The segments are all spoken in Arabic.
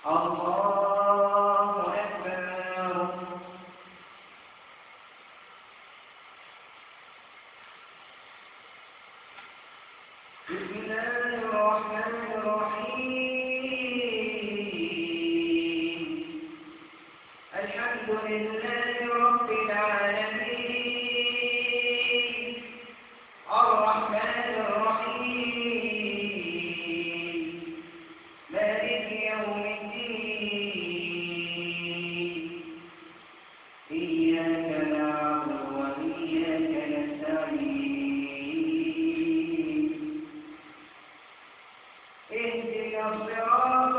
الله أكبر. بسم الله الرحمن الرحيم. الحمد لله رب العالمين الرحمن الرحيم مالك يوم الدين إياك نعبد وإياك نستعين اهدنا الصراط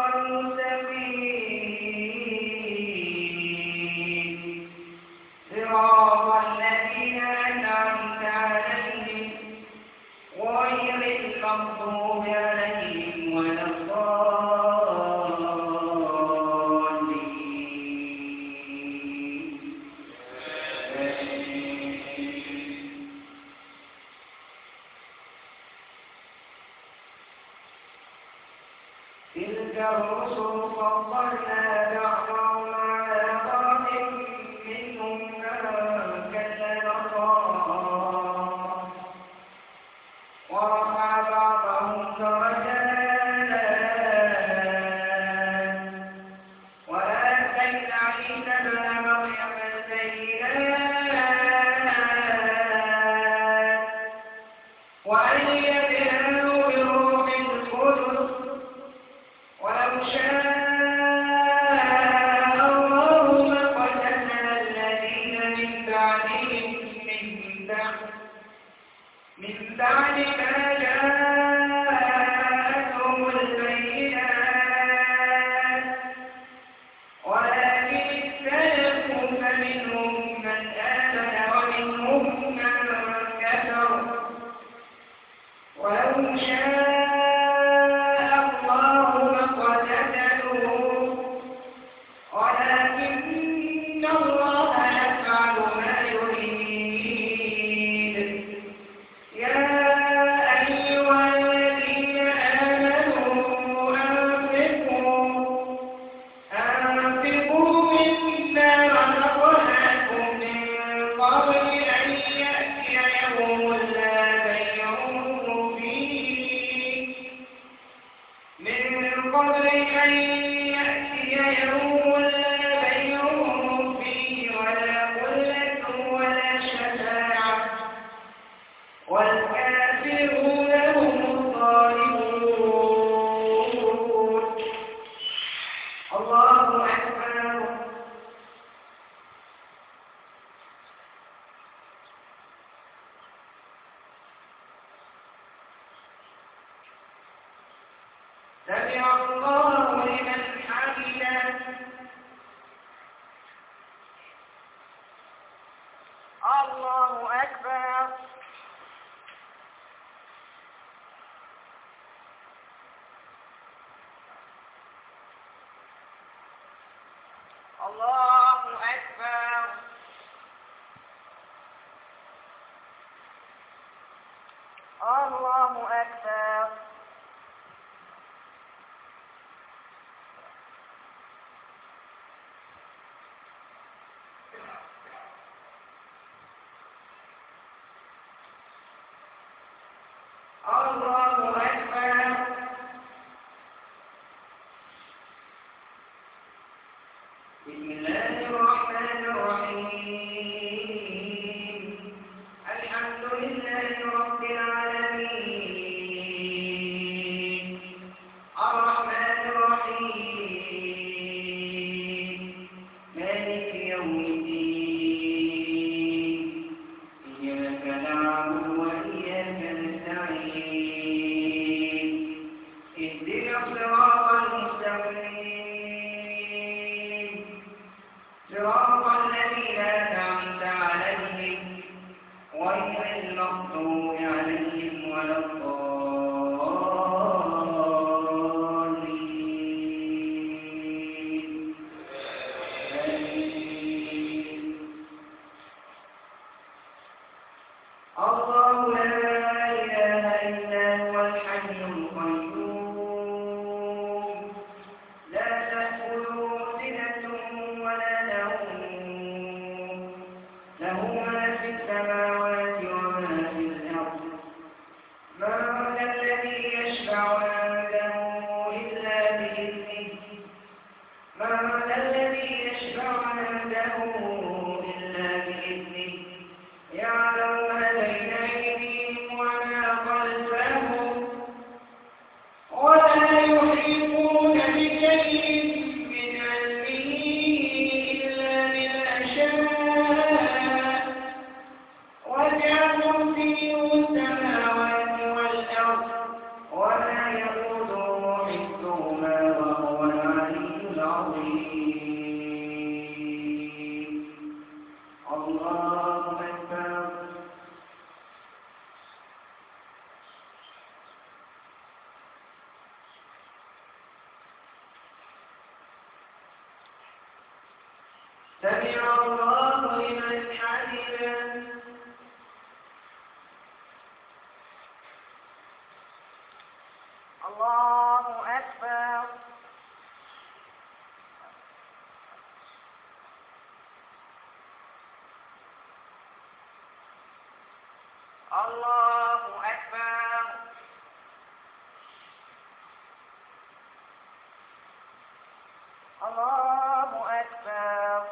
المستقيم صراط الذين أنعمت عليهم غير المغضوب عليهم ولا الضالين. تلك الرسل فضلنا بعضهم على بعض منهم من كلم الله ورفع بعضهم درجات وآتينا عيسى ابن مريم البينات وأيدناه بروح القدس ولو شاء الله ما قتل الذين من بعدهم من بعد ما جاءتهم البينات ولكن اختلفوا فمنهم من آمن ومنهم من كفر ولو شاء الله ما اقتتلوا ولكن الله يفعل ما يريد. يا أيها الذين آمنوا أنفقوا مما رزقناكم من قبل أن يأتي يوم لا بيع فيه ولا خلة ولا شفاعة والكافرون هم الظالمون. الله أكبر. سمع الله لمن حمده. الله أكبر. الله أكبر. الله أكبر. الله أكبر. بسم الله الرحمن الرحيم. الحمد لله رب العالمين من ذا الذي يشفع عنده إلا بإذنه من ذا الذي يشفع عنده إلا بإذنه يعلم ما بين أيديهم وما خلفهم ولا يحيطون بشيء من علمه إلا بما شاء وسع كرسيه السماوات والأرض ولا يئوده حفظهما وهو العلي العظيم الله أكبر سمع الله لمن حمده الله أكبر الله أكبر الله أكبر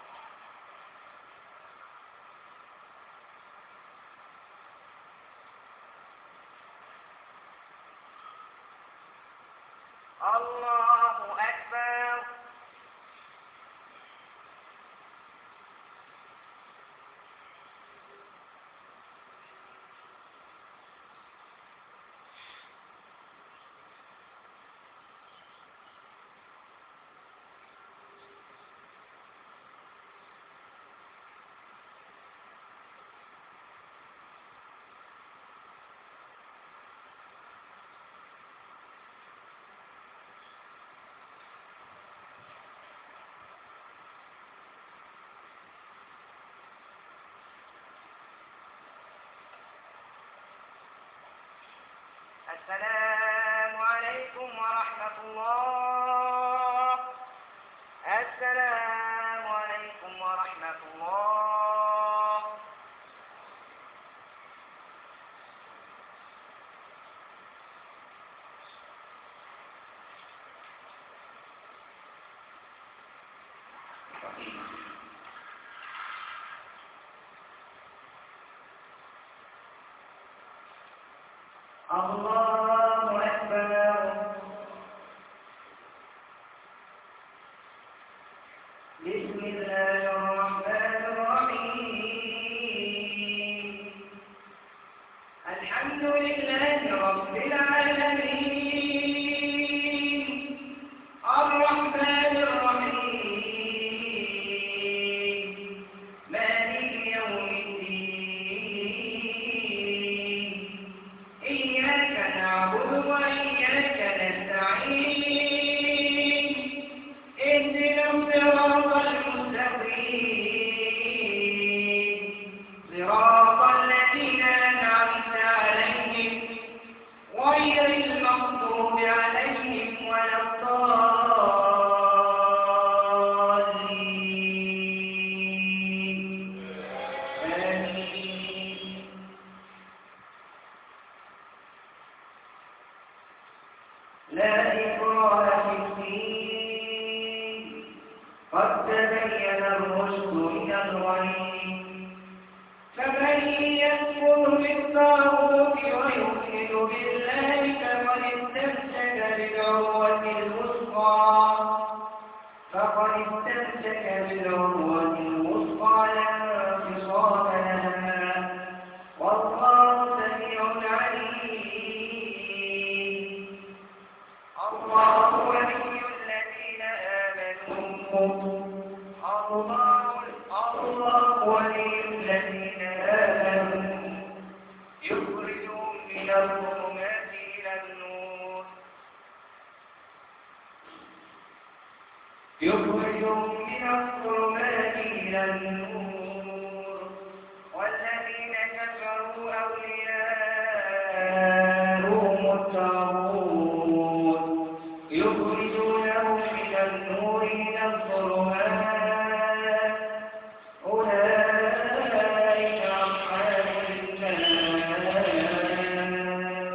الله أكبر السلام عليكم ورحمة الله السلام عليكم ورحمة الله الله أكبر بسم الله الرحمن الرحيم الحمد لله رب العالمين الرحمن الرحيم مالك يوم الدين إياك نعبد وإياك نستعين اهدنا الصراط المستقيم صراط الذين أنعمت عليهم غير المغضوب عليهم ولا الضالين آمين لا إكراه في الدين قد تبين الرشد من الغي فمن يكفر بالطاغوت ويؤمن بالله فقد استمسك بالعروة الوثقى لا انفصام لها والله سميع عليم الله ولي الذين آمنوا الله ولي الذين آمنوا يخرجهم من الظلمات إلى النور والذين كفروا أولياءهم الطاغوت يخرجونهم من النور إلى الظلمات أولئك أصحاب النار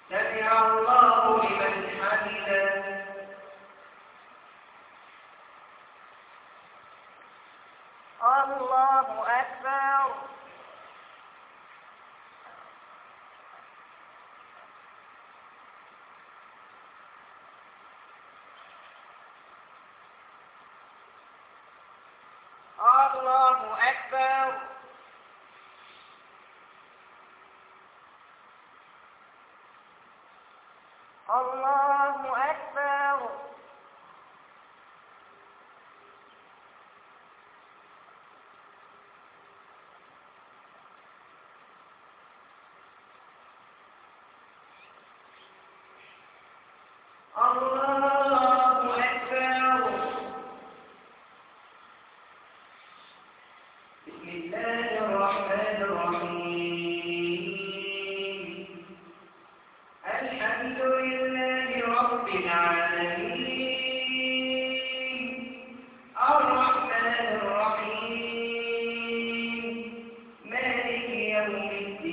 سمع الله لمن حمده. الله أكبر. الله أكبر. الله أكبر. الله أكبر. بسم الله الرحمن الرحيم. الحمد لله رب العالمين الرحمن الرحيم مالك يوم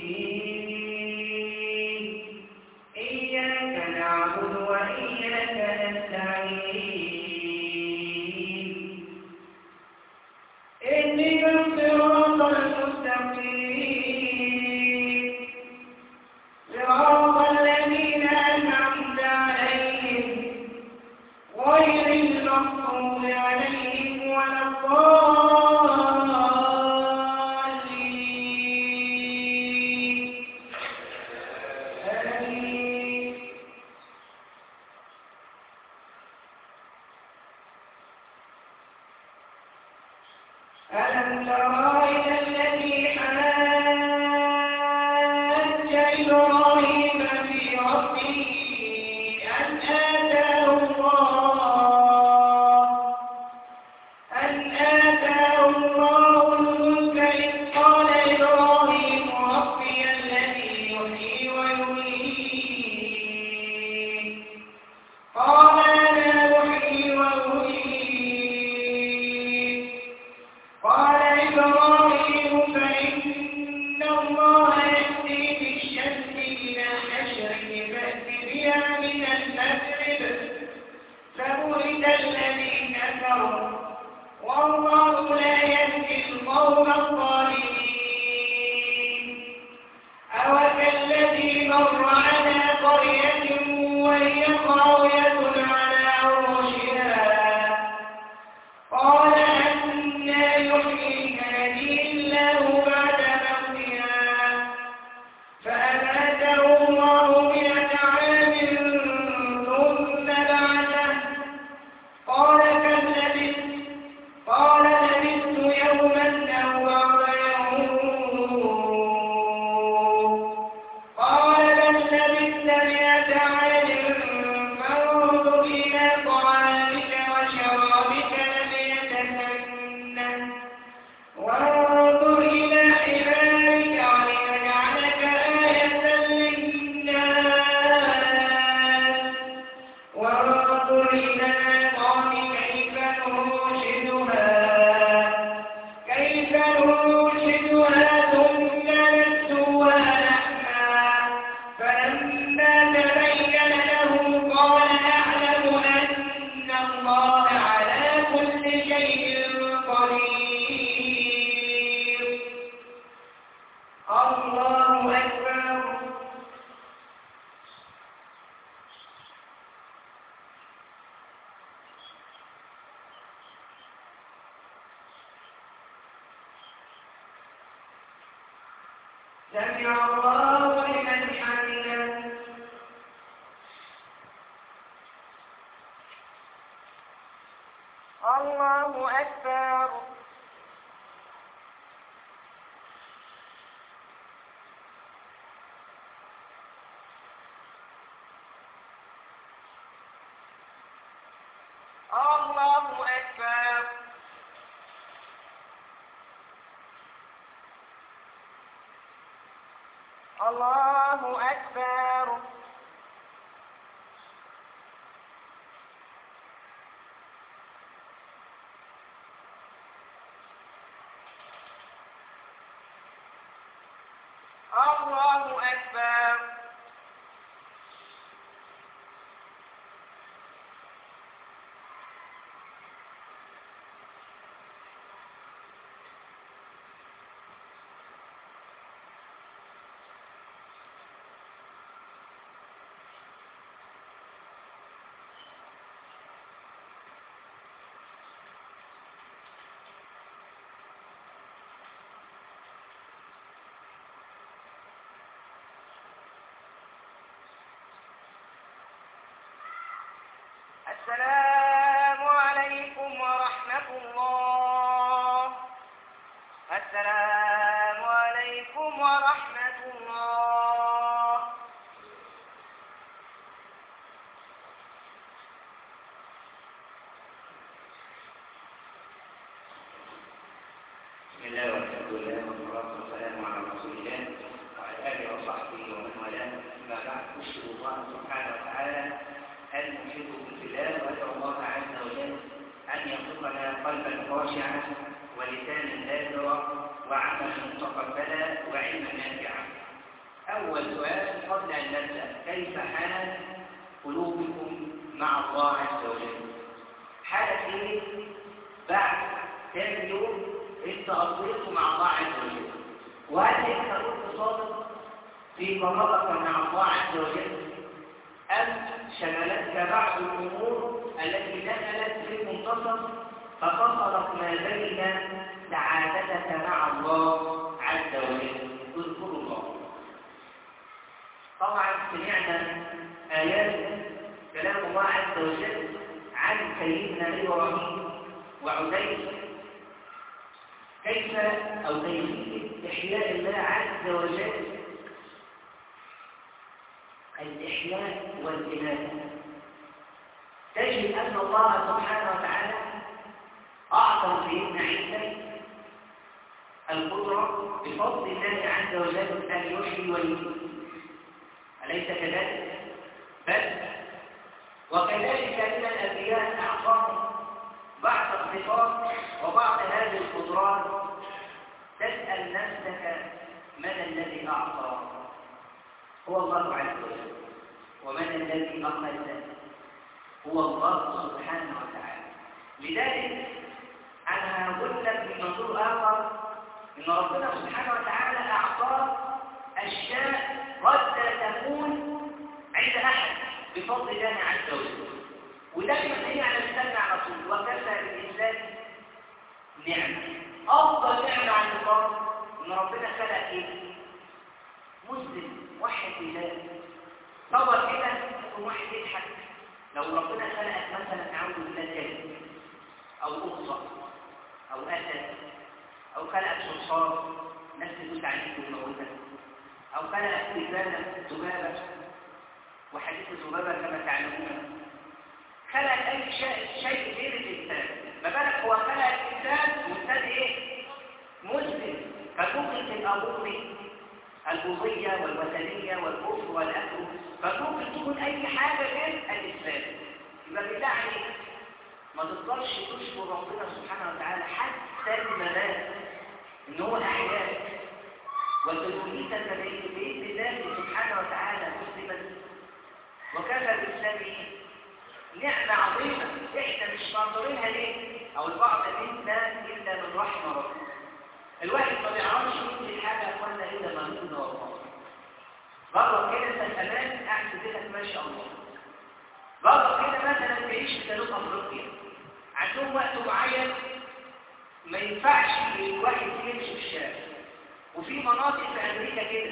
الدين إياك نعبد وإياك نستعين اهدنا الصراط المستقيم صراط الذين أنعمت عليهم غير المغضوب عليهم ولا الضالين آمين. ألم تر إلى الذي حاج إبراهيم في ربه أن آتاه الله الملك إذ قال إبراهيم ربي الذي يحيي ويميت قال أنا أحيي وأميت قال إبراهيم فإن الله يأتي بالشمس من المشرق فأت بها من المغرب فبهت الذي كفروا والله لا يهدي القوم الظالمين. أوكالذي مر على قرية وهي خاوية على عروشها قال أنى يحيي هذه الله بعد موتها فأماته الله 100 عام ثم بعثه قال كم لبثت قال لبثت يوما أو بعض يوم قال بل لبثت 100 عام فانظر إلى طعامك وشرابك لم يتسنه وانظر إلى حمارك ولنجعلك آية للناس وانظر إلى العظام كيف ننشدها ثم نكسوها لحما فلما تبين له قال أعلم أن الله على كل شيء قدير. الله أكبر. سمع الله لمن حمده. الله أكبر. الله أكبر. الله أكبر. الله أكبر. بسم الله والحمد لله والصلاة والسلام على رسول الله وعلى آله وصحبه ومن والاه. أما بعد، أشهد الله سبحانه وتعالى أن نحبكم في الله، وأدعو الله عز وجل أن يرزقنا قلبا خاشعا ولسانا ذاكرا وعملا متقبلا وعلما نافعا. أول سؤال قبل أن نبدأ: كيف حال قلوبكم مع الله عز وجل؟ حالة إيه بعد كام يوم انت قضيته مع الله عز وجل؟ وهل انت كنت صادق في قرارك مع الله عز وجل، ام شغلتك بعض الامور التي دخلت في المنتصف ففصلت ما بين سعادتك مع الله عز وجل؟ اذكروا الله. طبعا سمعنا ايات كلام الله عز وجل عن سيدنا ابراهيم وعزير، كيف أو كيفية إحياء الله عز وجل، الإحياء والإماتة. تجد أن الله سبحانه وتعالى أعطى سيدنا عيسى القدرة بفضل الله عز وجل أن يحيي ويميت، أليس كذلك؟ بل وكذلك من الأنبياء أعطاهم بعض الصفات وبعض هذه القدرات. تسأل نفسك: من الذي أعطى؟ هو الله عز وجل. ومن الذي أخذ؟ هو الله سبحانه وتعالى. لذلك أنا أقول لك من منظور آخر إن ربنا سبحانه وتعالى أعطى أشياء قد لا تكون عند أحد بفضل الله عز وجل. ودائما هي على لسان على طول: وكفى بالإنسان نعمة. أفضل نعمة عند الله إن ربنا خلق إيه؟ مسلم وحد الله. تصور كده يكون واحد يضحك لو ربنا خلقك مثلا أعوذ بالله كلب أو قطة أو أسد، أو خلقك صرصار نفس تدوس عليك وتموتك، أو خلقك ذبابة وحديث الذبابة كما تعلمون. خلق أي شيء غير الإنسان، ما بالك هو خلق الإنسان والإنسان إيه؟ مسلم. فممكن تبقى البوذية والوثنية والكفر والأكل، فممكن تكون أي حاجة غير الإسلام. يبقى بالله عليك ما تقدرش تشكر ربنا سبحانه وتعالى حتى الممات إن هو أحياك وتدريسك بإذن الله سبحانه وتعالى مسلما. وكفى بالإسلام نعمة عظيمة احنا مش مقدرينها ليه؟ او البعض منا الا من رحم ربنا. الواحد ما بيعرفش يدي حاجه اخوانا الا ما نقول والله. بره كده انت الامان قاعد في بيتك ما شاء الله. بره كده مثلا تعيش في جنوب افريقيا عندهم وقت معين ما ينفعش الواحد يمشي في الشارع. وفي مناطق في امريكا كده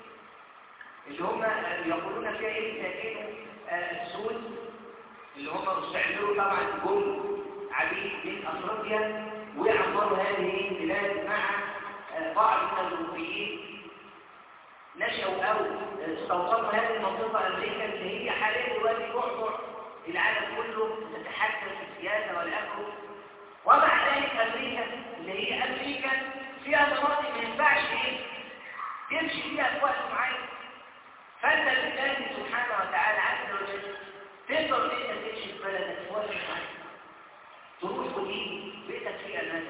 اللي هم يقولون فيها ايه؟ ساكنوا السود اللي هم مستعملوا طبعا جم عبيد من افريقيا ويعمروا هذه البلاد مع بعض من الاوروبيين، نشأوا او استوطنوا هذه المنطقه امريكا اللي هي حاليا دلوقتي بعبع العالم كله تتحكم في السياسه والاكل. ومع ذلك امريكا اللي هي امريكا فيها مناطق ما ينفعش يمشي فيها في وقت معين. فانت بالله سبحانه وتعالى عز وجل تقدر انت تمشي في بلدك في وقت معين، تروح وتيجي بيتك في امان.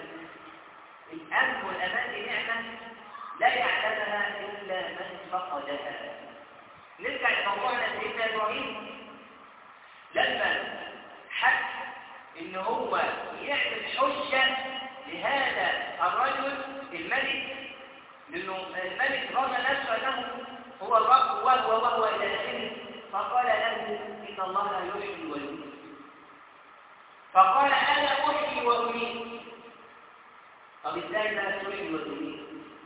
الامن والامان دي نعمه لا يعلمها الا من فقدها. نرجع لموضوعنا سيدنا ابراهيم لما حب ان هو يعمل حجه لهذا الرجل الملك، لانه الملك ظن نفسه انه هو الرب وهو الى اخره، فقال له: إن الله لا يحيي ويميت. فقال: أنا أحيي وأميت. طب إزاي لا تحيي وتميت؟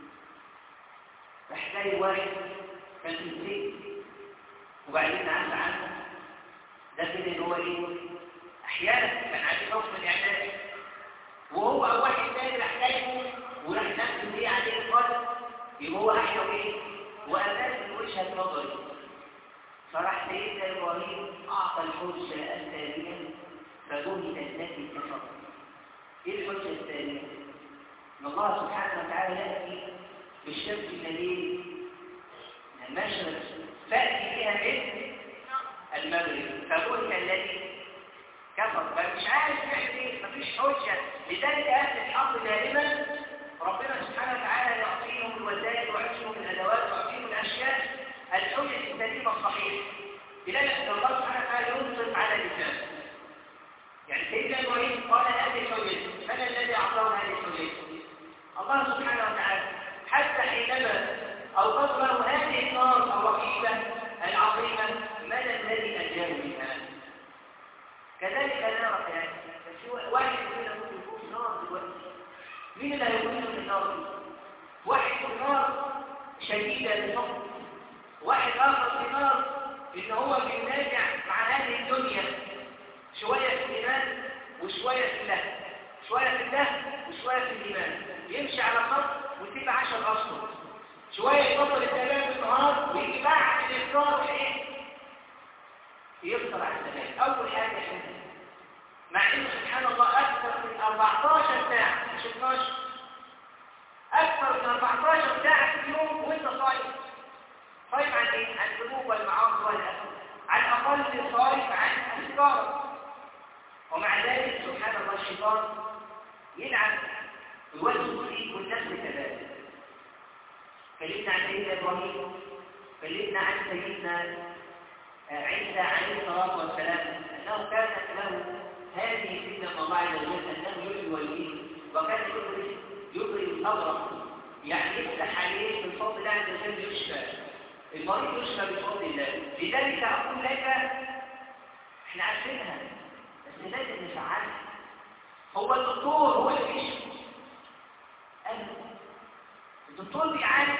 تحتاج واحد كان في البيت وبعدين عفى عنه، ده كده اللي هو إيه؟ أحيانا كان عايز حكم الإعدام وهو واحد تاني راح جايبه وراح نفسه إيه عليه القدر، يبقى هو أحيا وإيه؟ وأساس وجهة نظري. فراح سيدنا إبراهيم أعطى الحجة الثانية فدهت التي كفرت. إيه الحجة الثانية؟ ان الله سبحانه وتعالى ياتي بالشمس الذي من المشرق تاتي بها من المغرب، فبهت الذي كفر. فمش عارف يعمل ايه، مفيش حجه. لذلك اهل الحق دائما ربنا سبحانه وتعالى يعطيهم الوسائل ويعطيهم الادوات ويعطيهم الاشياء الحجه السليمه الصحيحه. لذلك الله سبحانه وتعالى ينصف على لسانه. يعني سيدنا ابراهيم قال هذه الحجه، من الذي اعطاه هذه الحجه؟ الله سبحانه وتعالى. حتى حينما اوقد له هذه النار الرهيبه العظيمه، من الذي اجاب منها؟ كذلك نار يعني واحد مننا ممكن يكون في نار دلوقتي، مين اللي هيكون في النار دي؟ واحد في نار شديده بالفقر، واحد اخر في نار ان هو بينازع مع هذه الدنيا، شويه في الايمان وشويه في اللهو، شويه في اللهو وشويه في الايمان، يمشي على خط ويسيب 10 اشهر، شويه يفضل السلام بالنهار ويجي بعد الافطار ايه؟ يفطر على السلام. اول حاجه حزن، مع انه سبحان الله اكثر من 14 ساعه، مش 12، اكثر من 14 ساعه في اليوم وانت صايم. صايم عن ايه؟ عن الذنوب والمعاصي والاثم، على الاقل صايم عن السكر. ومع ذلك سبحان الله الشيطان يلعب الوجه فيك والنفس كذلك. كلمنا عن سيدنا ابراهيم، كلمنا عن سيدنا عيسى عليه الصلاه والسلام، انه كانت له هذه الفتنه من الله عز وجل، انه يحيي ويميت، وكان يبرئ الابرص، يعني يفتح عليه بالفضل الله عز وجل يشفى، المريض يشفى بفضل الله. لذلك اقول لك احنا عارفينها بس لازم نفعلها. هو الدكتور هو اللي بيشفي، الدكتور بيعالج،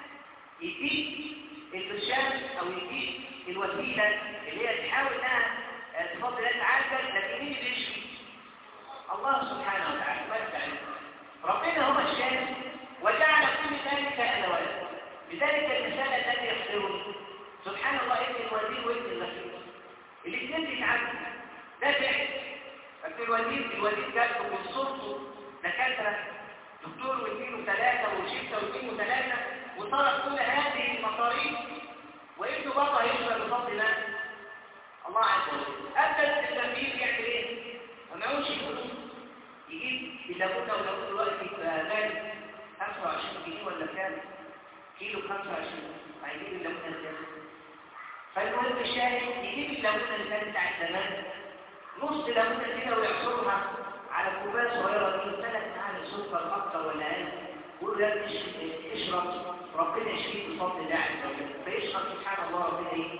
يديك البرشام او يديك الوسيله اللي هي تحاول انها تفضل الله تعالى، لكن مين اللي يشفي؟ الله سبحانه وتعالى. ربنا هو الشافي وجعل كل ذلك ادوات. لذلك المثال الذي يحضرني سبحان الله ابن الوزير وابن الغفير الاثنين بيتعاملوا، ده فعل. ابن الوزير جاته من صورته دكاتره، دكتور واثنين وثلاثه وشفته واثنين وثلاثه، وصارت كل هذه المصاريف، وابنه برضه هيشفى بفضل الله عز وجل. ابدا التنبيه يعمل ايه؟ ما معهوش فلوس، يجيب الليمونه، ولو دلوقتي غالي 25 جنيه ولا كام كيلو، 25 هيجيب الليمونه ازاي؟ فالمهم الشاهد يجيب الليمونه اللي كانت بتاعت زمان، نص ليمونه كده ويعصرها على كوبايه صغيره دي، 3 معالق سكر اكتر ولا اقل، يقول له اشرب ربنا يشفيك بفضل الله عز وجل. فيشرب سبحان الله ربنا ايه؟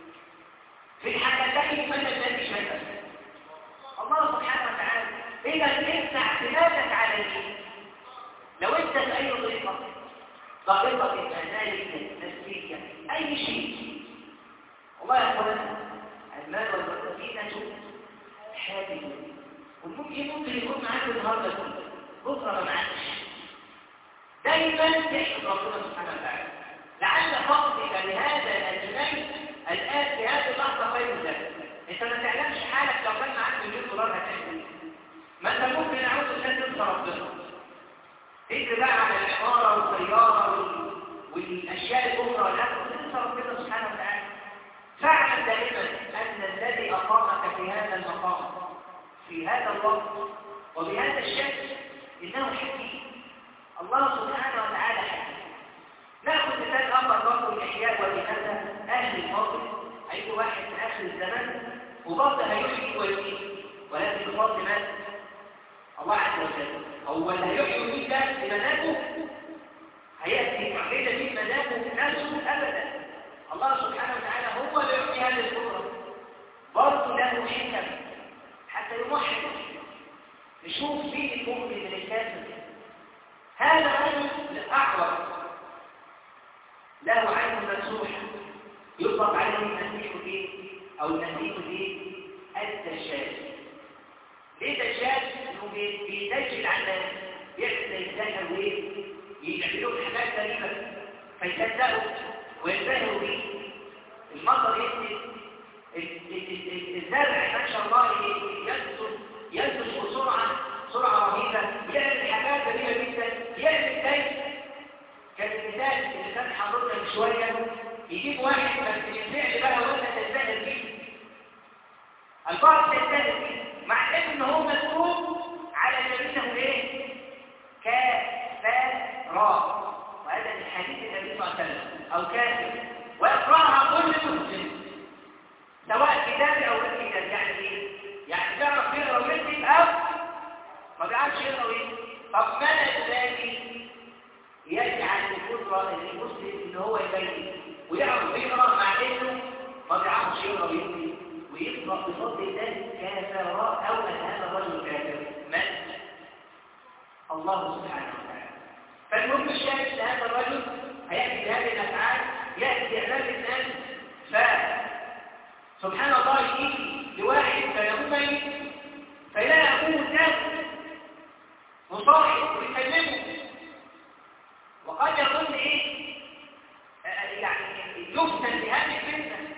في الحالتين من الذي شفى؟ الله سبحانه وتعالى. اذا انت اعتمادك على ايه؟ لو انت في اي طريقه ضغطك الماليه نفسيه اي شيء، والله يا اخوانا المال والسكينه حادث، وممكن يكون معاك النهارده بكره ما معكش. دايما تحمد ربنا سبحانه وتعالى، لعل فضلك لهذا الجنيه الان في هذه اللحظه خير لك. انت ما تعلمش حالك لو كان معاك $1,000,000 هتعمل ايه؟ ما انت ممكن اعوذ بالله تنسى ربنا، تجري بقى على العماره والسياره والاشياء الاخرى، لا تنسى ربنا سبحانه وتعالى. فاعلم دائما ان الذي اقامك في هذا المقام في هذا الوقت وبهذا الشكل انه حكيم. الله سبحانه وتعالى حكيم. ناخذ مثال اخر برضه الاحياء والإماتة. اهل الفضل اي واحد في اخر الزمن وبرضه هيحيي ويميت، ولكن بفضل من؟ الله عز وجل. هو اللي هيحيي ويميت ده بمزاجه، هياتي معجزه في مزاجه نفسه ابدا. الله سبحانه وتعالى هو اللي يعطي هذه القدره، برضه له حكم حتى يمحك. نشوف مين المؤمن من الكافر. هذا رجل اعور له عين ممسوحه يطلق عليه المسيح ايه او المسيح ايه؟ الدجال. ليه دجال؟ انه بيدجل على الناس، يعمل زي السحر وايه؟ يعملوا حاجات غريبه فيصدقوا وينبهروا بيه. المطر ينزل، الزرع ما شاء الله ينبت بسرعه رهيبه، يعمل حاجات غريبه جدا شوية يجيب واحد بس بالفعل بقى وانت تستهل فيه. البعض تستهل فيه مع ان هو مسؤول على جميله ايه؟ كافرا، وهذا من حديث النبي صلى الله عليه وسلم. او كافر ويقرأها كل مسلم سواء كتابي او غير كتابي. يعني ايه؟ يعني بيعرف يقرا ويكتب او ما بيعرفش يقرا ويكتب. طب ما الذي يجعل القدرة للمسلم ان هو يبين ويعرف يقرا مع انه ما بيعرفش يقرا ويكتب ويقرا بفضل الله كافراء او ان هذا الرجل كافر؟ من؟ الله سبحانه وتعالى. فالمهم الشاهد ان هذا الرجل هياتي بهذه الافعال، ياتي امام الناس، فسبحان الله يجي لواحد فيقوم فيلاقي ابوه كافر مصاحب ويكلمه، وقد يظن ايه؟ يعني يفتن بهذه الفتنه،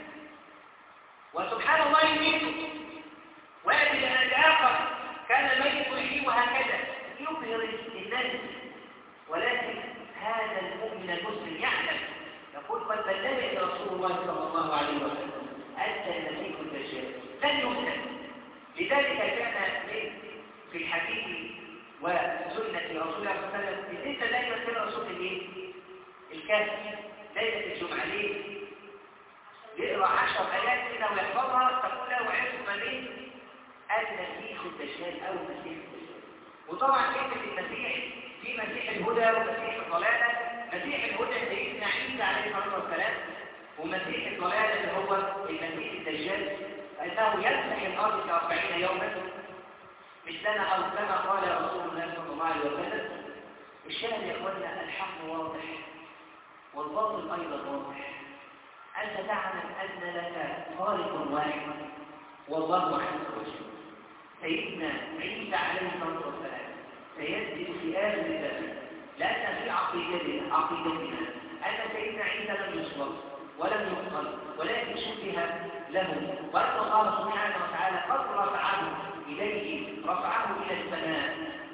وسبحان الله يميته وياتي لآخر كان الميت يحيي وهكذا يظهر الناس. ولكن هذا المؤمن المسلم يعلم، يقول قد بلغني رسول الله صلى الله عليه وسلم أنت المسيح الدجال لن يفتن. لذلك كان في الحديث وسنة رسول الله صلى الله عليه وسلم انت دايما تقرا سورة الايه؟ الكهف ليلة الجمعة. ليه؟ يقرا 10 آيات كده ويحفظها تقول له عرف ما بين المسيح الدجال او المسيح الدجال. وطبعا كلمة المسيح في مسيح الهدى ومسيح الضلالة. مسيح الهدى سيدنا عيسى عليه الصلاة والسلام، ومسيح الضلالة اللي هو المسيح الدجال فإنه يمسح الأرض في 40 يوما مثلنا أو كما قال رسول الله صلى الله عليه وسلم. الشاهد يا اخوانا الحق واضح والباطل أيضا واضح. أنت تعلم أن لك خالق واحد والله عز وجل. سيدنا عيسى عليه الصلاة والسلام سينزل في آخر الزمان، لأن في عقيدتنا أن سيدنا عيسى لم يصلب ولم يقتل ولكن شبه له، وأن الله سبحانه وتعالى قد رفعه إليه، رفعه إلى السماء.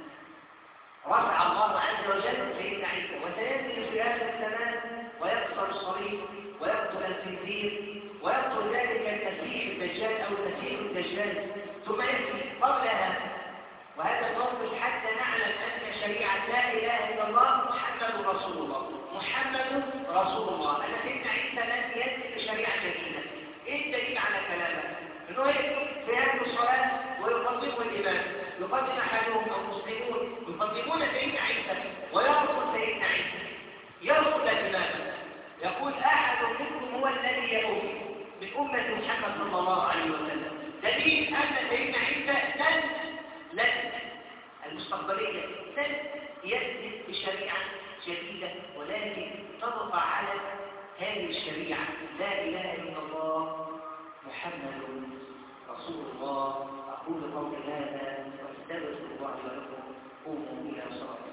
رفع الله عز وجل سيدنا عيسى وسينزل في آخر الزمان ويكسر الصليب ويقتل الخنزير ويقتل ذلك المسيح الدجال أو المسيح الدجال ثم يأتي قبلها. وهذا الموقف حتى نعلم أن شريعة لا إله إلا الله محمد رسول الله، محمد رسول الله. أن سيدنا عيسى لن يأتي بشريعة جديدة. إيه الدليل على كلامه؟ إنه في هذه الصلاة ويقدمه الإمام، يقدم أحدهم أو المسلمون يقدمون سيدنا عيسى ويرفض سيدنا عيسى، يرفض الإمام، يقول أحد منكم هو الذي يؤمن من أمة محمد صلى الله عليه وسلم. دليل أن سيدنا عيسى لن المستقبلية لن يأتي بشريعة جديدة، ولكن تضع على هذه الشريعة لا إله إلا الله محمد رسول الله. أقول قولي هذا واستغفر الله ولكم. قوموا إلى صلاتكم.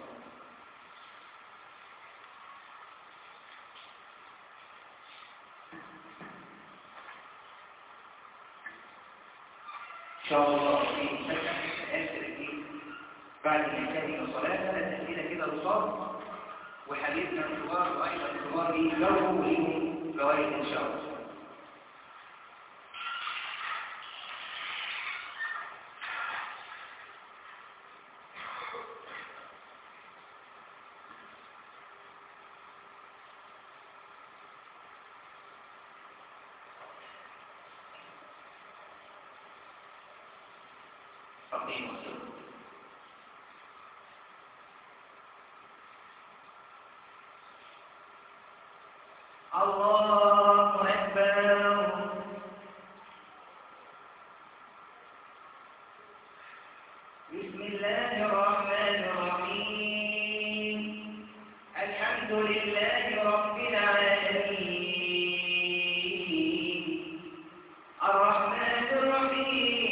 إن شاء الله في مسجد آخر الدين بعد الانتهاء من الصلاة تأتينا كده رصاص وحديثنا الكبار وأيضا الكبار يجروا لهم فوائد إن شاء الله. الله أكبر. بسم الله الرحمن الرحيم. الحمد لله رب العالمين. الرحمن الرحيم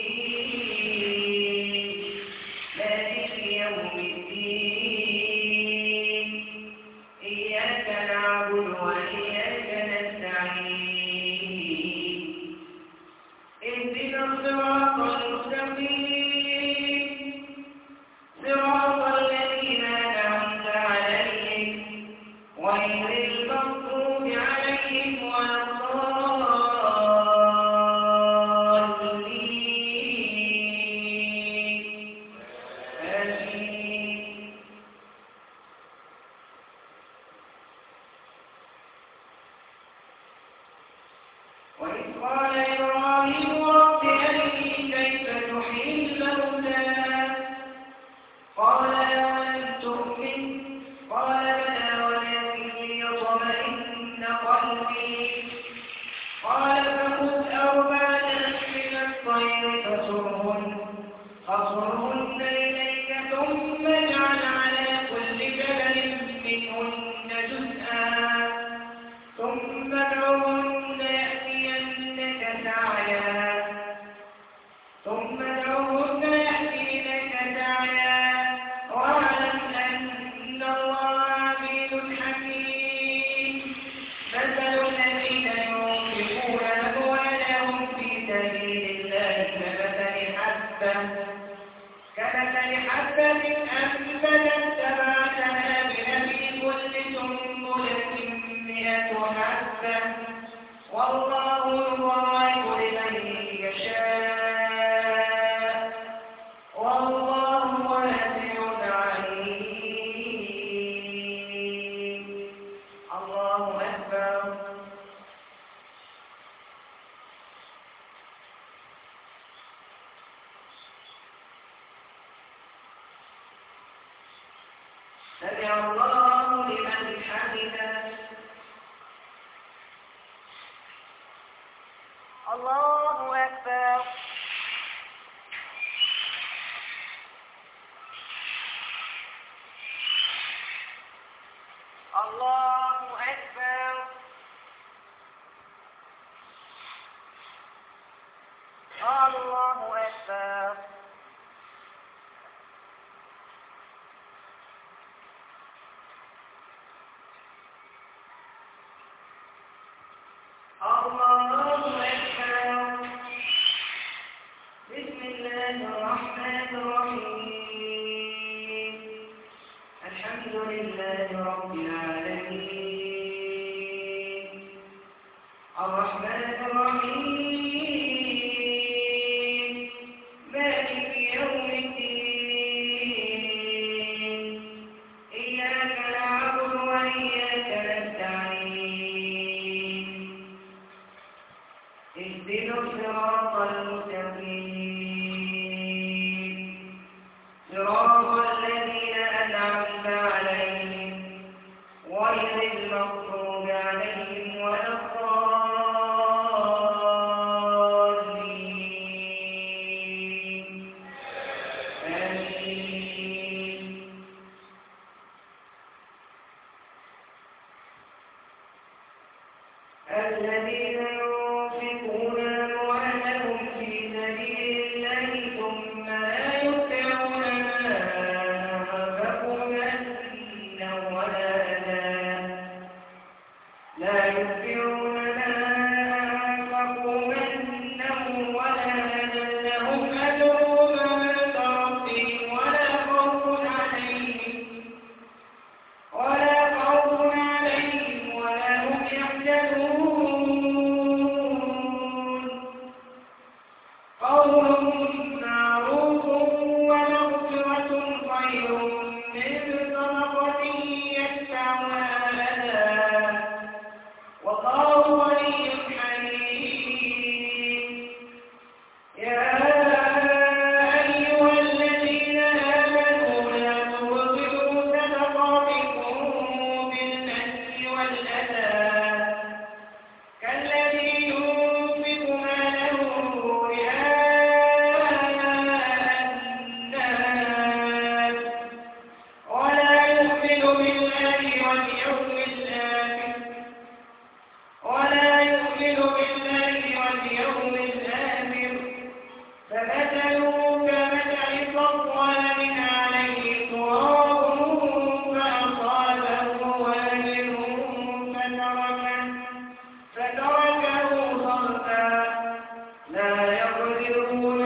مالك يوم الدين. إياك نعبد وإياك نستعين. اهدنا الصراط المستقيم صراط الذين أنعمت عليهم غير المغضوب وإذ قال إبراهيم رب أرني كيف تحيي الموتى قال أولم تؤمن قال بلى ولكن ليطمئن قلبي قال فخذ أربعة من الطير فصرهن إليك ثم اجعل على كل جبل منهن جزءا ثم ادعوهن يأتينك سعيا واعلم أن الله عزيز حكيم مثل الذين ينفقون أموالهم في سبيل الله كمثل حبة أنبتت 7 سنابل في كل سنبلة 100 حبة والله يضاعف لمن يشاء والله واسع عليم. الله أكبر. سمع الله لمن حمده. الله أكبر. الله أكبر. الله أكبر. الله أكبر. بسم الله الرحمن الرحيم. الحمد لله رب العالمين الرحمن الرحيم مالك يوم الدين إياك نعبد وإياك نستعين اهدنا الصراط المستقيم صراط الذين أنعمت عليهم غير المغضوب عليهم ولا الضالين آمين. الذين ينفقون أموالهم في سبيل الله ثم لا يتبعون ما أنفقوا منا ولا أذى لهم أجرهم عند ربهم ولا خوف عليهم ولا هم يحزنون. قول معروف ومغفرة خير من صدقة يتبعها أذى والله غني حليم. يا أيها الذين آمنوا لا تبطلوا صدقاتكم بالمن والأذى كالذي ينفق ماله رئاء الناس ولا يؤمن بالله واليوم الآخر فمثله كمثل صفوان عليه تراب فأصابه وابل فتركه صلبا لا يقدرون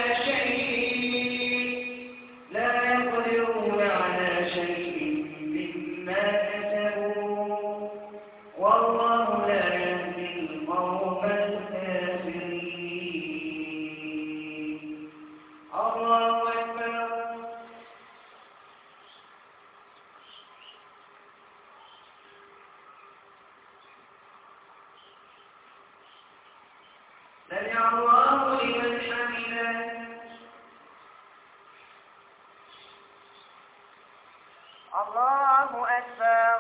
على شيء مما كسبوا والله لا يهدي القوم الكافرين. سمع الله لمن حمده. الله أكبر.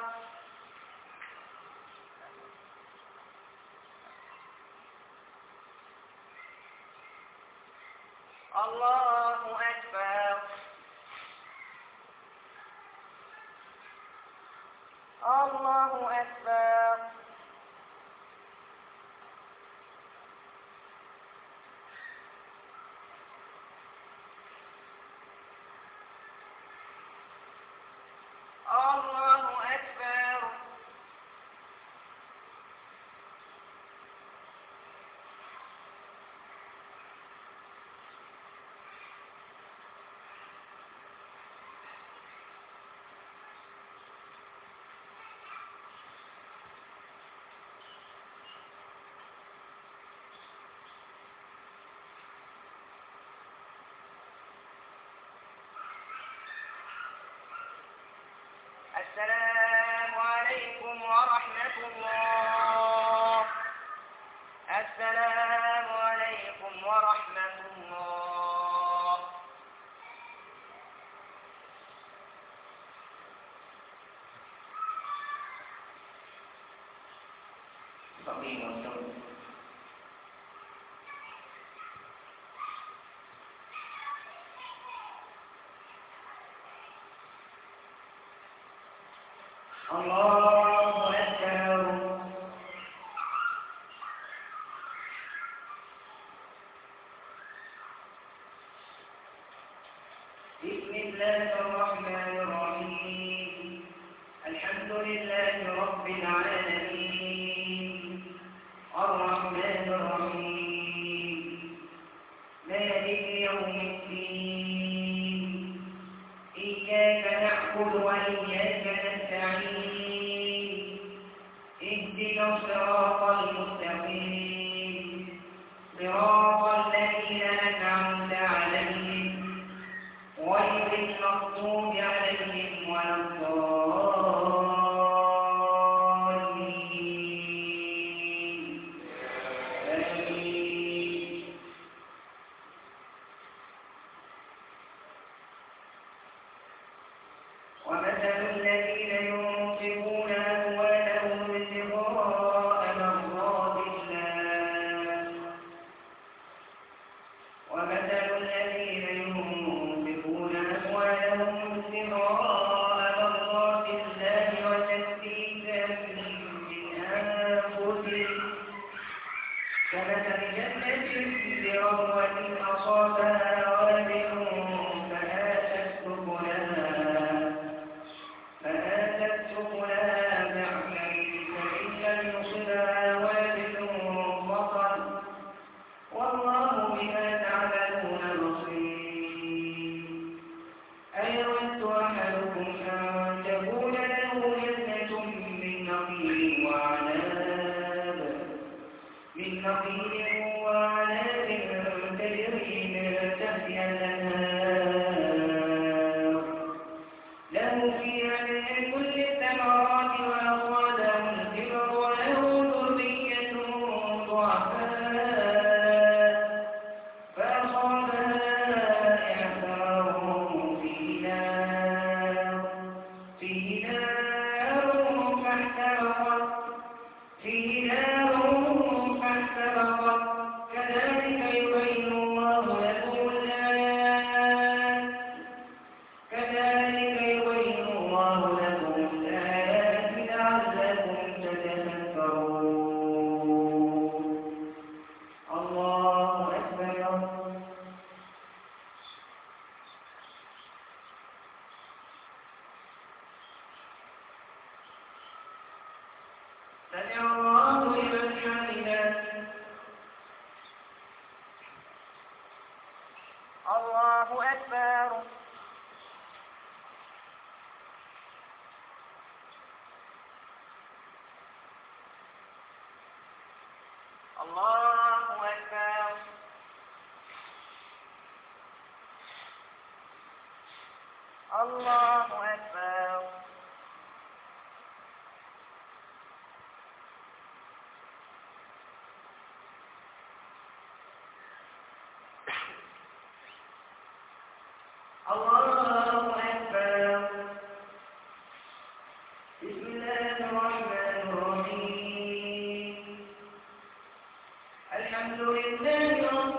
الله أكبر. الله أكبر. الله أكبر. السلام عليكم ورحمة الله. السلام عليكم ورحمة الله. صلي وسلم. الله أكبر. بسم الله الرحمن الرحيم. الحمد لله رب العالمين الرحمن الرحيم مالك يوم الدين إياك نعبد وإياك نستعين اهدنا الصراط المستقيم صراط الذين أنعمت عليهم غير المغضوب عليهم ولا الضالين. آمين. ومثل الذين ينفقون أموالهم ابتغاء مرضات الله ومثل الذين ينفقون أموالهم ابتغاء مرضات الله وتثبيتا من أنفسهم كمثل جنة بربوة أصابها وابل فآتت سكنها بعيد فإن لم يصبها وابل بطل والله بما تعملون بصير. أيود أحدكم أن تكون له جنة من نخيل وعناب تجري من تحتها الأنهار له فيها من كل الثمرات وأصابه الكبر وله ذرية ضعفاء فأصابها إعصار فيه نار فاحترقت كذلك يبين الله لكم الآيات لعلكم تتفكرون. الله أكبر. سمع الله لمن حمده. الله أكبر. الله أكبر. الله أكبر. الرحمن الرحيم الحمد لله رب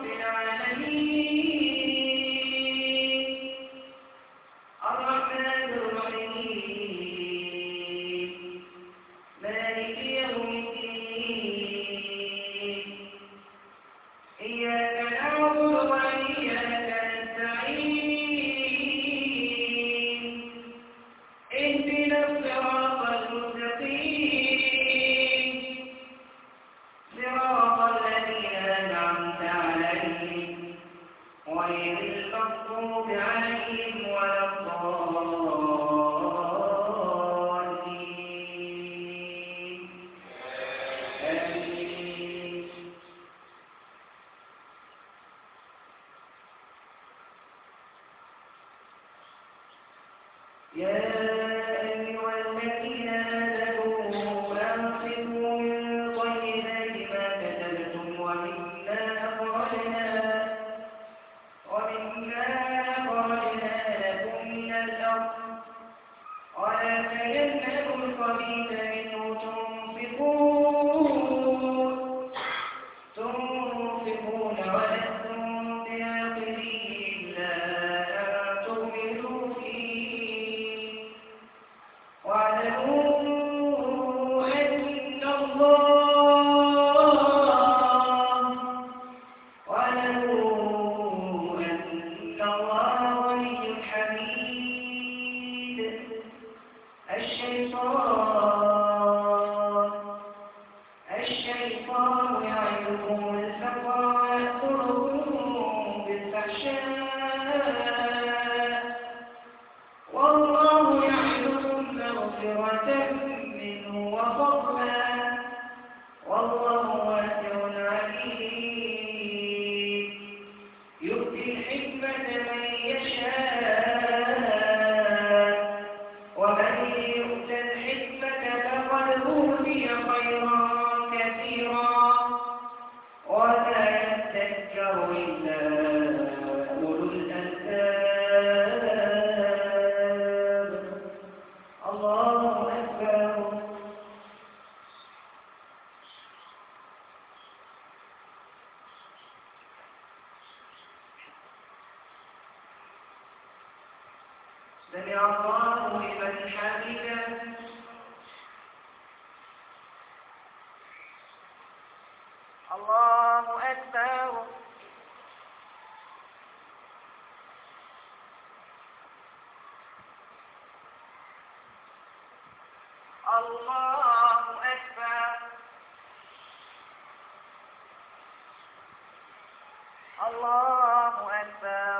العالمين الرحمن الرحيم مالك يوم الدين إياك نعبد وإياك نستعين اهدنا الصراط المستقيم صراط الذين أنعمت عليهم غير المغضوب عليهم ولا الضالين آمين يا أيها الذين آمنوا أنفقوا من طيبات ما كسبتم ومما أخرجنا لكم من الأرض ولا تيمموا الخبيث منه تنفقون ولستم بآخذيه إلا أن تغمضوا فيه واعلموا أن الله غني حميد الشيطان يعدكم الفقر ويأمركم بالفحشاء والله يعدكم مغفرة منه وفضلا والله واسع عليم يؤتي الحكمة من يشاء ومن يؤت الحكمة فقد أوتي خيرا كثيرا ولا يذكر إلا أولو الألباب الله أكبر سمع الله لمن حمده الله أكبر الله أكبر الله أكبر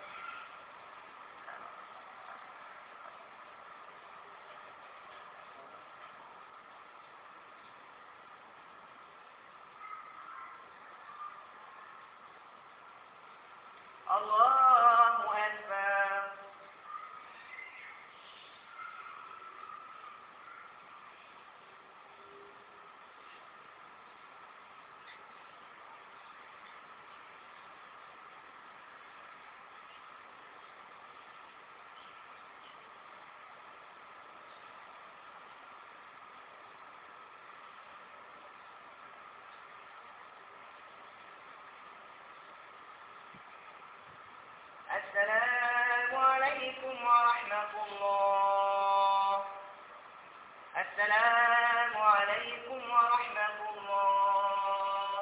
الله أكبر السلام عليكم ورحمة الله السلام عليكم ورحمة الله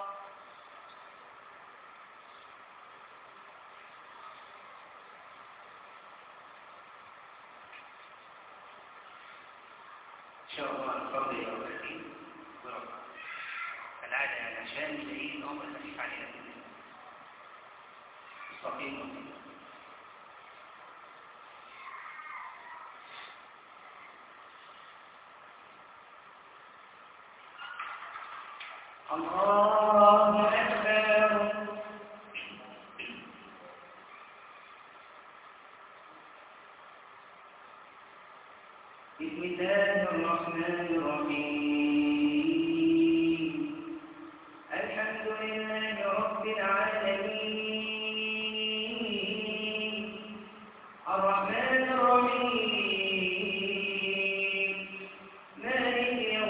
إن شاء الله الفضل يا أولادي ورفع العادة علشان نلاقيه الأمر خفيف علينا كده مستقيم الله أكبر بسم الله الرحمن الرحيم الحمد لله رب العالمين الرحمن الرحيم مالك يوم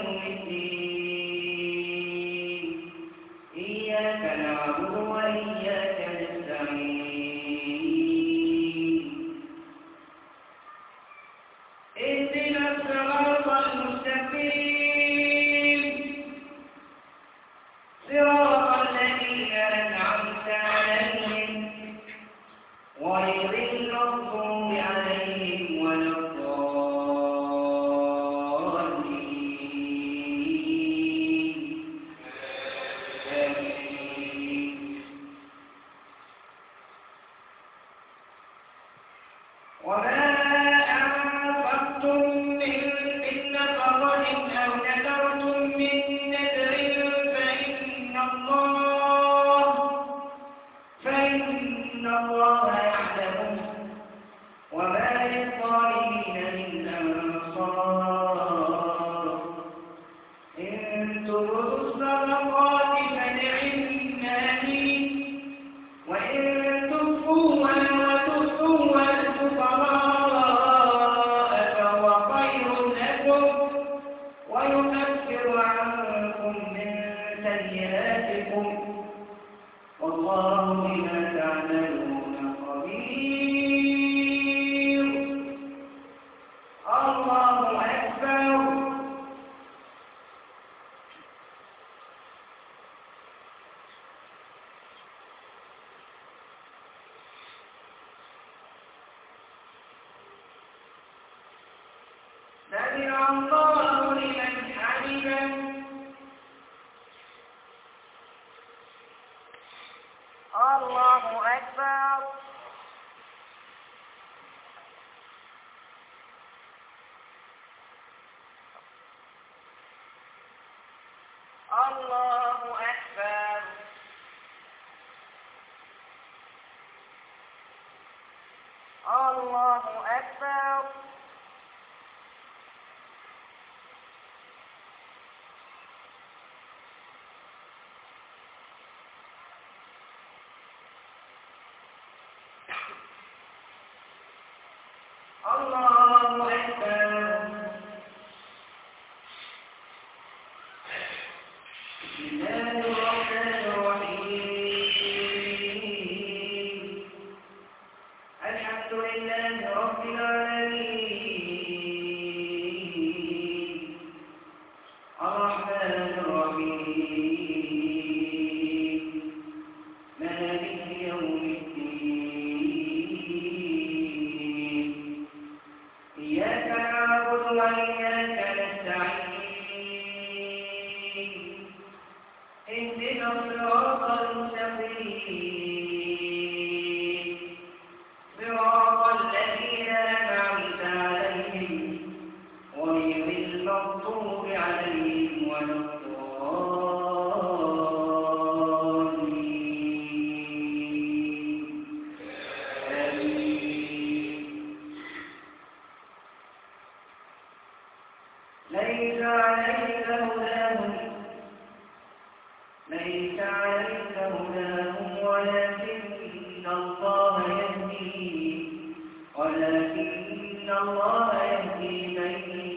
صراط الذين أنعمت عليهم غير المغضوب عليهم ولا الضالين. وما أنفقتم من نفقة أو نذرتم من نذر فإن الله يعلمه وما للظالمين من أنصار. إن تبدوا الصدقات فنعما هي وإن تخفوها وتؤتوها الفقراء فهو خير لكم ويكفر عنكم من سيئاتكم والله بما تعملون خبير. الله أكبر. سمع الله لمن حمده. الله أكبر. الله أكبر. الله أكبر. الله أكبر. بسم الله الرحمن الرحيم. الحمد لله رب العالمين الرحمن الرحيم مالك يوم الدين. إياك نعبد وإياك نستعين. اهدنا الصراط المستقيم صراط الذين أنعمت عليهم غير المغضوب عليهم ولا الضالين. آمين. ليس عليك هداهم ولكن الله يهدي من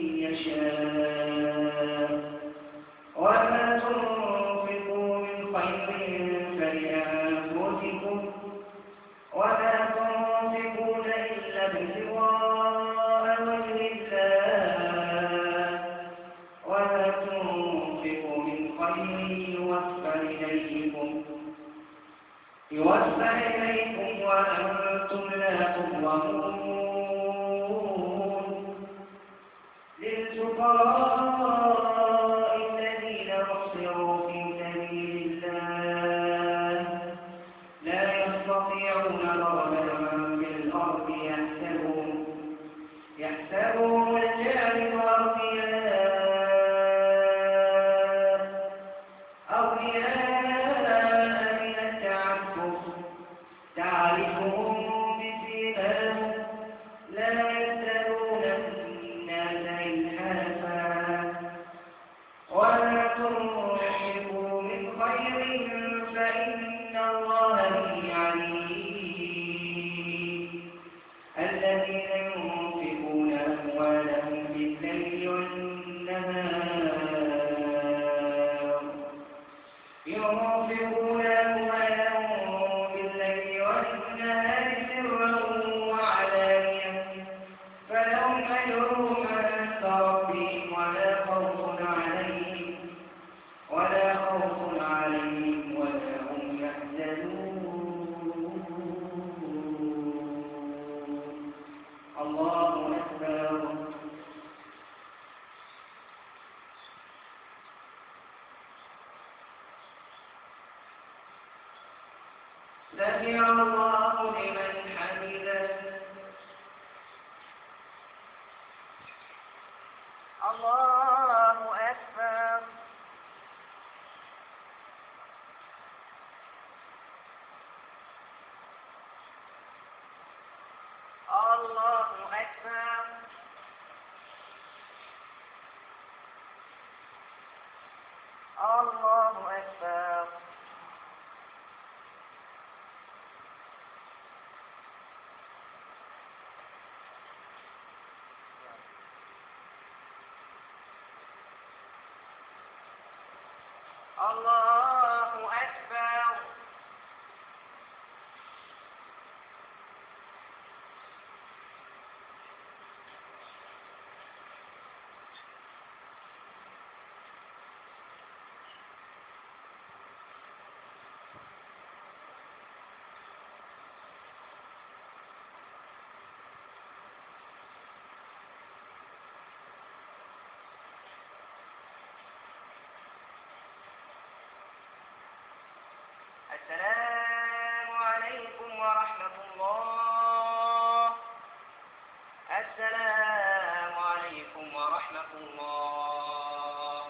يشاء. وما تنفقوا من خير فلأنفسكم وما تنفقون إلا ابتغاء وجه الله وما تنفقوا من خير يوفى إليكم وأنتم لا تظلمون. للفقراء الذين أحصروا في سبيل الله لا يستطيعون ضربا في الأرض يحسبهم الجاهل أغنياء من التعفف تعرفهم بسيماهم لا يسألون الناس إلحافا. وما تنفقوا من خير فإن الله به عليم. الذين ينفقون أموالهم بالليل والنهار سرا وعلانية فلهم أجرهم عند ربهم ولا خوف عليهم سمع الله لمن حمده. الله أكبر. الله أكبر. الله أكبر. الله أكبر. السلام عليكم ورحمة الله. السلام عليكم ورحمة الله.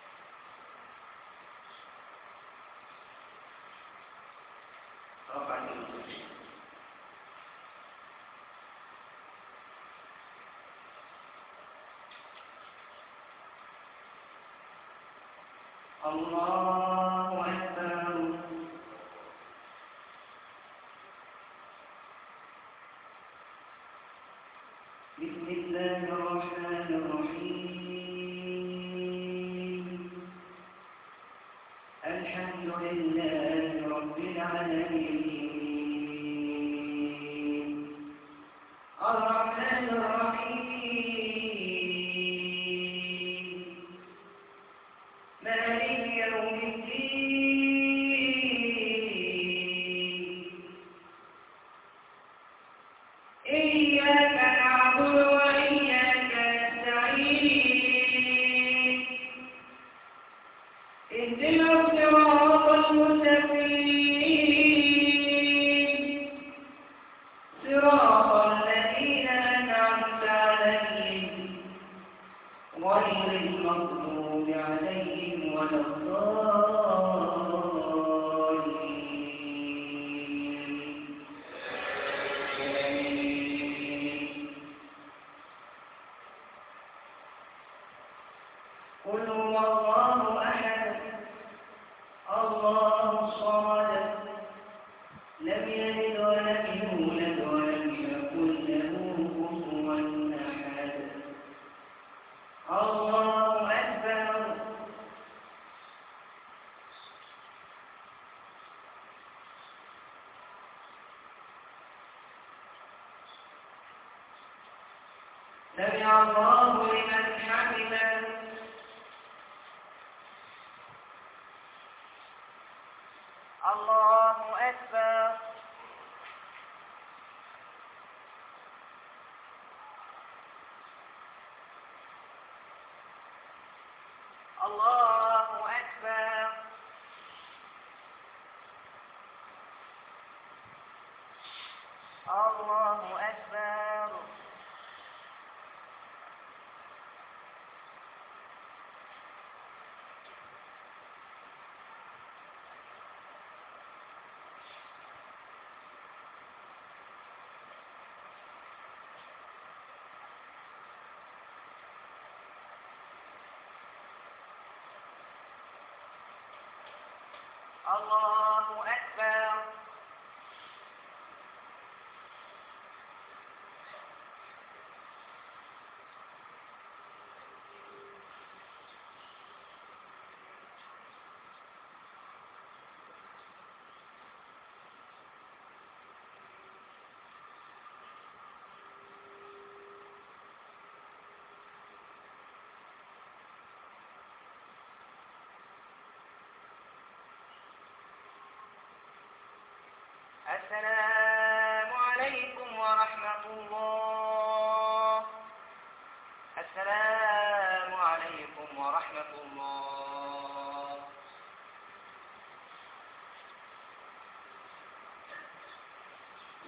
الله أكبر. بسم الله الرحمن الرحيم. الحمد لله رب العالمين. الرحمن الرحيم. مالك يوم الدين. إياك نعبد وإياك نستعين. اهدنا الصراط المستقيم. صراط الذين أنعمت عليهم غير المغضوب عليهم ولا الضالين. قل هو الله أحد الله الصمد لم يلد ولم يولد ولم يكن له كفوا أحد. الله أكبر. سمع الله لمن حمده. الله أكبر. الله أكبر. الله أكبر. الله أكبر. السلام عليكم ورحمة الله. السلام عليكم ورحمة الله.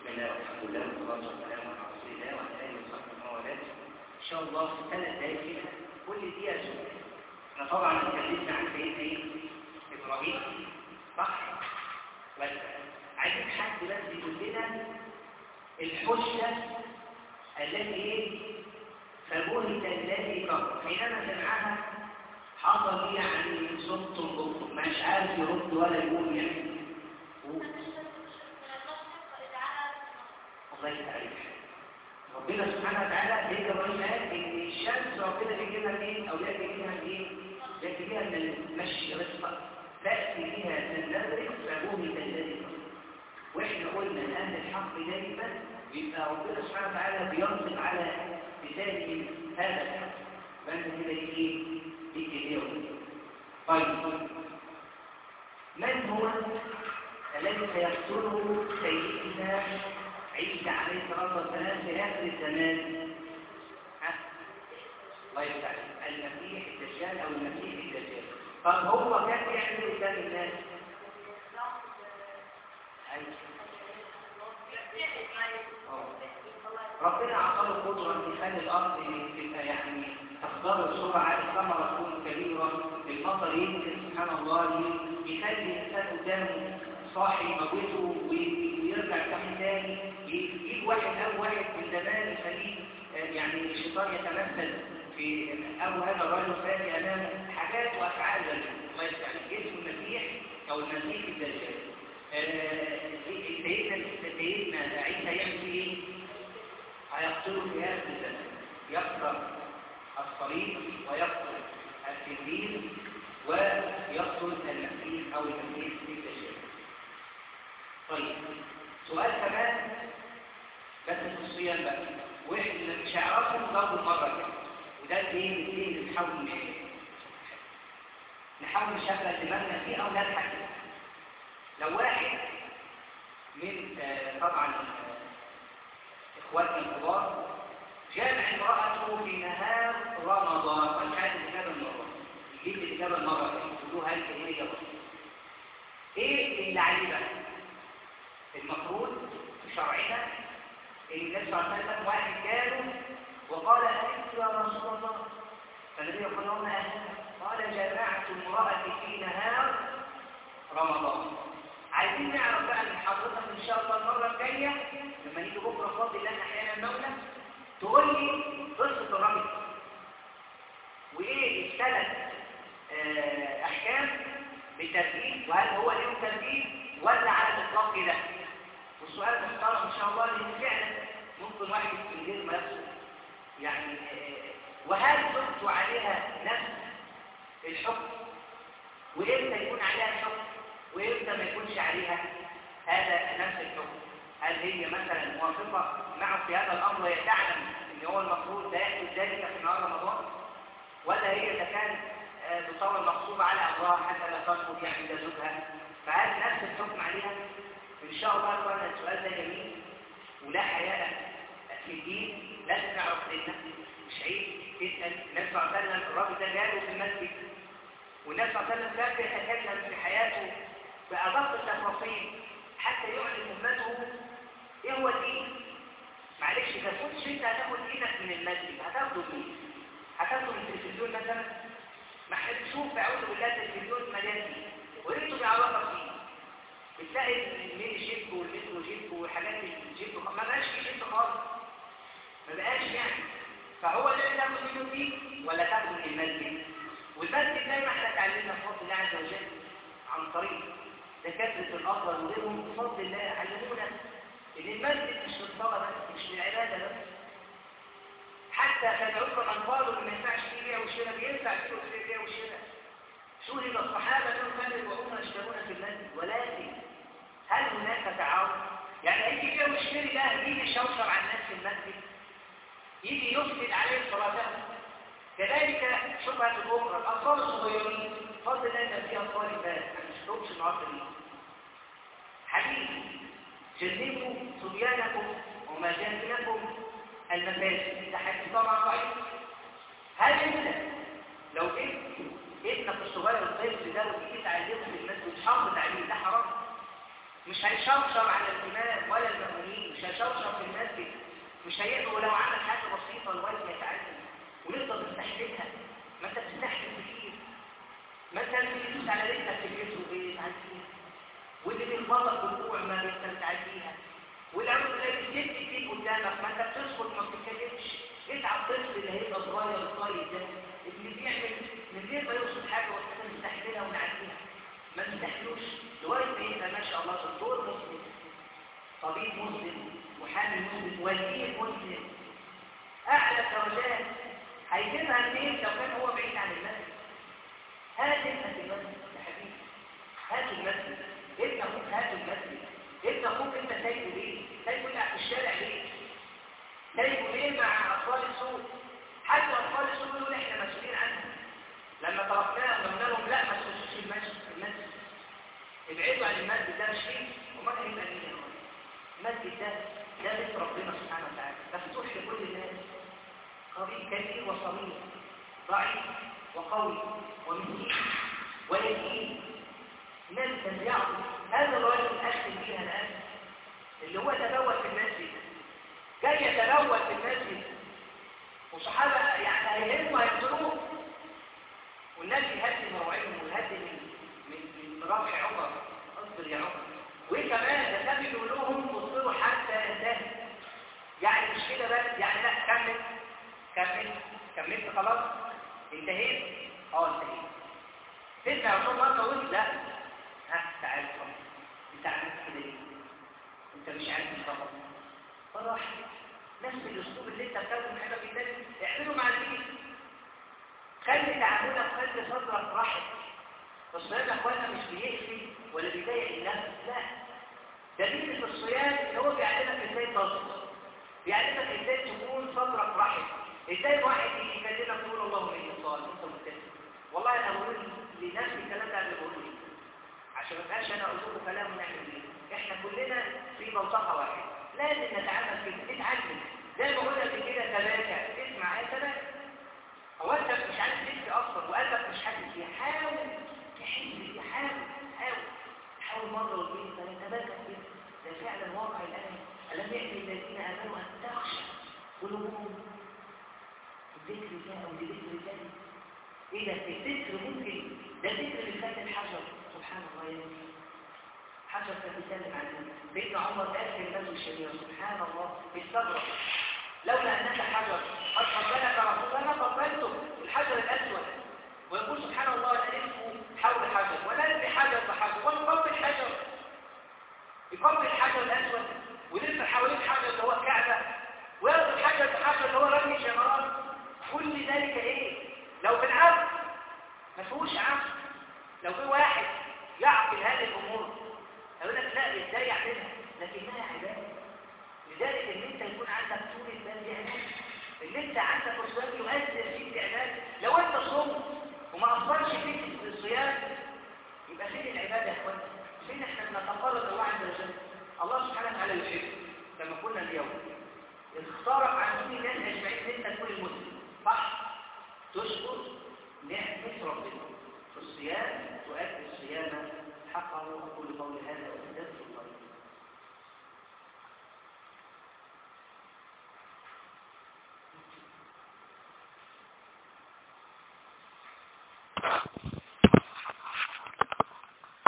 بسم الله والحمد لله والصلاة والسلام على رسول الله وعلى آله وصحبه ومن إن شاء الله في 3 دقايق كده كل دقيقة سؤال. احنا طبعا اتكلمنا عن سيدنا ايه؟ إبراهيم صح؟ بس عايزين حد بس يقول لنا الحجة التي ايه؟ فبهت الذي كفر حينما سمعها حصل لي يعني صمت بكم مش عارف يرد ولا يقول يعني الله يستعيك ربنا سبحانه وتعالى ليه ابراهيم قال ان الشمس ربنا بيجيبها منين او يجيبها منين؟ يجيبها من المشي رزقا تاتي بها تندرك فبهت الذي كفر واحنا قلنا ان الحق دايما يبقى ربنا سبحانه وتعالى بينطق على لسانه هذا الحق فانت كده ايه؟ طيب من هو الذي سيقتله سيدنا عيسى عليه الصلاه والسلام في اخر الزمان؟ الله يستعين المسيح الدجال او المسيح الدجال. طب هو كان يعمل قدام الناس؟ ربنا اعطاه القدره ان يخلي الارض تبقى يعني تخضر بسرعه الثمره تكون كبيره المطر ينزل سبحان الله يخلي الانسان قدامه صاحي موته ويرجع كمان تاني يجيب واحد او واحد من زمان يخليه يعني الشيطان يتمثل في او هذا الرجل فاتي امامه حاجات وافعال الله يستعين جسم المسيح او المسيح الدجال. سيدنا عيسى يعمل ايه؟ هيقتله في هذا الزمن يقتل الصليب ويقتل التنبيه ويقتل المسيح او المسيح الدجال. طيب سؤال كمان بس في الصيام بقى واحنا مش هيعرفوا نضربه مره كده وده الايه اللي نحاول نشغل دماغنا فيه او نضحك. لو واحد من طبعا اخواتنا الكبار جامع امرأته في نهار رمضان والحاجة الإجابة المرة يجيب الإجابة المرة يقولوها الكلمية ايه اللي عليه بقى؟ المفروض في شرعنا ان النبي صلى الله عليه وسلم واحد جاله وقال أنت يا رسول الله فالنبي يقول لهم قال جامعت امرأتي في نهار رمضان. عايزين نعرف بقى من حضرتك ان شاء الله المره الجايه لما نيجي بكره فاضي لنا احيانا المولى تقول لي قصه الرمل وايه الثلاث احكام بترتيب وهل هو ليهم ترتيب ولا على الاطلاق كده؟ والسؤال محترم ان شاء الله لان فعلا ممكن واحد من غير ما يقصد يعني وهل ضبط عليها نفس الحكم وامتى يكون عليها الحكم وإمتى ما يكونش عليها هذا نفس الحكم؟ هل هي مثلا موافقة معه في هذا الأمر وهي تعلم إن هو المفروض لا يحدث ذلك في نهار رمضان؟ ولا هي إذا كان تصور مغصوبة على أمرها حتى لا ترفض يعني زوجها فهل نفس الحكم عليها؟ إن شاء الله أخوانا السؤال ده جميل ولا حياء في الدين لازم نعرف ديننا مش عيب تسأل. النبي صلى الله عليه وسلم الراجل ده جاله في المسجد والنبي صلى الله عليه وسلم كان بيتكلم في حياته بأدق التفاصيل حتى يعلم أمته إيه هو الدين. معلش إذا كنتش أنت هتاخد دينك من المسجد هتاخده مين؟ هتاخده من التلفزيون مثلا؟ ما احنا بنشوف أعوذ بالله التلفزيون مليان فيه وإنتوا بيعرفك فيه بتلاقي الميني جيب والمترو جيب وحاجات الجيب ما بقاش في جيب خالص ما بقاش يعني فهو ده اللي تاخد منه فيه ولا تاخده من المسجد؟ والمسجد دايما احنا اتعلمنا بفضل الله عز وجل عن طريق دكاتره الافضل وغيرهم بفضل الله علمونا ان المسجد مش للصلاه بس مش للعباده بس حتى كان يذكر اطفال ما ينفعش فيه بيع وشراء بينفع فيه بيع وشراء. شهد الصحابه انهم كانوا يبيعون ويشترون في المسجد ولكن هل هناك تعاون؟ يعني هيجي بيع وشراء ده يجي يشوشر على الناس في المسجد يجي يفسد عليه صلاتهم. كذلك شبهه الاخرى الاطفال الصغيرين فضل الله ان في اطفال فات ما نشوفش النهارده دي حديث جنبوا صبيانكم ومجانبكم المفاسد ده حديث طبعا ضعيف. هل انت لو ابنك الصغير الطفل ده وجيت تعلمه في المسجد وتحافظ عليه ده حرام؟ مش هيشوشر على الإمام ولا المأمونين، مش هيشوشر في المسجد، مش هيقدر لو عمل حاجة بسيطة الوالد يتعلم ونفضل نستحملها. ما انت بتستحمل كتير، ما انت اللي بيدوس على رجلك في البيت وبيتعديها، واللي بيخبطك بالكوع ما بتعديها، والأمر اللي بيسد فيك قدامك ما انت بتسكت ما بتتكلمش. اتعب الطفل اللي هيبقى صغير الطريق ده اللي بيعمل من غير ما يوصل حاجة واحنا نستحملها ونعديها، ما نستحملوش لغاية ما يبقى ما شاء الله دكتور مسلم، طبيب مسلم، محامي مسلم، وزير مسلم، أعلى درجات. هيجيبها منين لو كان هو بعيد عن المسجد؟ هات ابنك المسجد يا حبيبي، هات المسجد، ابن اخوك هات المسجد. ابن اخوك انت سايبه ليه؟ سايبه يلعب في الشارع ليه؟ سايبه ليه مع اطفال السوق؟ حتى اطفال السوق دول احنا مسؤولين عنهم. لما تركناهم قلنا لهم لا ما تخشوش المسجد، ابعدوا عن المسجد ده، مش فيه وما هيبقى ليه. المسجد ده بيت ربنا سبحانه وتعالى، مفتوح لكل الناس، قريب كبير وصغير، ضعيف وقوي ومسكين ويتيم. الناس تنزعوا. هذا الرجل أختم فيها الآن اللي هو تبول في المسجد، جاي يتبول في المسجد وصحابة يعني هيهموا هيقتلوه، والناس يهدي مروعهم ويهدي من رفع عمر، اصبر يا عمر. وكمان ده كان بيقول لهم اصبروا حتى ينتهي، يعني مش كده بس، يعني لا كملت خلاص انتهيت. انتهيت. ترجع عشان مرة قلت لا تعال انت عملت كده ليه؟ انت مش عارف الخبر. فراح نفس الاسلوب اللي انت بتاخده حاجه في الناس اعمله مع الدين. خلي تعاملك، خلي صدرك رحب. الصيام يا اخوانا مش بيقفل ولا بيضايق النفس، لا، ده دين في الصيام اللي هو بيعلمك ازاي تصبر، بيعلمك ازاي تكون صدرك رحب، ازاي واحد يجي يكلمك تقول اللهم اني صائم انت مبتسم. والله انا بقول لنفسي الكلام ده اللي بقوله عشان ما ابقاش انا اقول لكم كلام ونعمل ايه. احنا كلنا في منطقه واحده، لازم نتعامل كده، نتعلم زي ما قلنا في كده تباكى، اسمع ايه تباكى. هو انت مش عارف تبكي اصلا وقلبك مش حاسس بيه، حاول تحس بيه، حاول مره واثنين ثلاثه تباكى كده. ده فعلا واقع الان. الم يأتي الذين امنوا ان تخشع قلوبهم لذكر الله او لذكر الله. ايه ده؟ الذكر ممكن ده ذكر لسان الحجر، سبحان الله. يا حجر كان بيسلم عليه سيدنا عمر قال في النبي الشريف سبحان الله استغرب، لولا انك حجر قد قبلك رسول الله قبلته الحجر الاسود. ويقول سبحان الله نلف حول حجر ونلف حجر بحجر ونقبل حجر، يقبل الحجر الاسود ونلف حوالين حجر اللي هو الكعبه، وياخذ حجر بحجر اللي هو رمي الجمرات. كل ذلك ايه؟ لو بالعقل ما فيهوش عقل، لو في واحد يعقل هذه الامور يقول لك لا ازاي يعملها، لكنها عباده. لذلك ان انت يكون عندك طول البال دي عباده، ان انت عندك الصيام يؤثر فيك بعباده. لو انت صمت وما اثرش فيك الصيام يبقى فين العباده يا اخوانا؟ فين احنا بنتقرب الله عز وجل؟ الله سبحانه وتعالى يحب كما قلنا اليوم اختارك عن كل الناس اجمعين انت تكون المسلم صح؟ تشكر نعمه ربنا في الصيام، تؤدي الصيام حقه. اقول قولي هذا واستغفر